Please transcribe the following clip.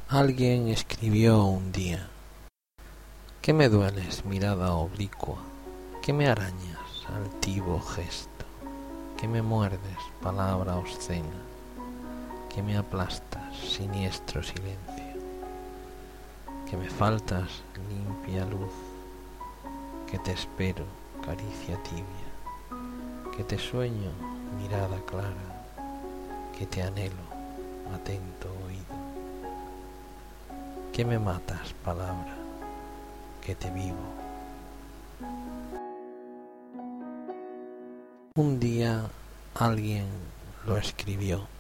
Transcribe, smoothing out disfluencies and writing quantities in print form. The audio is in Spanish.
Alguien escribió un día: ¿qué me dueles, mirada oblicua? ¿Qué me arañas, altivo gesto? ¿Qué me muerdes, palabra obscena? ¿Qué me aplastas, siniestro silencio? ¿Que me faltas, limpia luz? ¿Que te espero, caricia tibia? ¿Que te sueño, mirada clara? ¿Que te anhelo, atento oído? ¿Que me matas, palabra? ¿Que te vivo? Un día alguien lo escribió.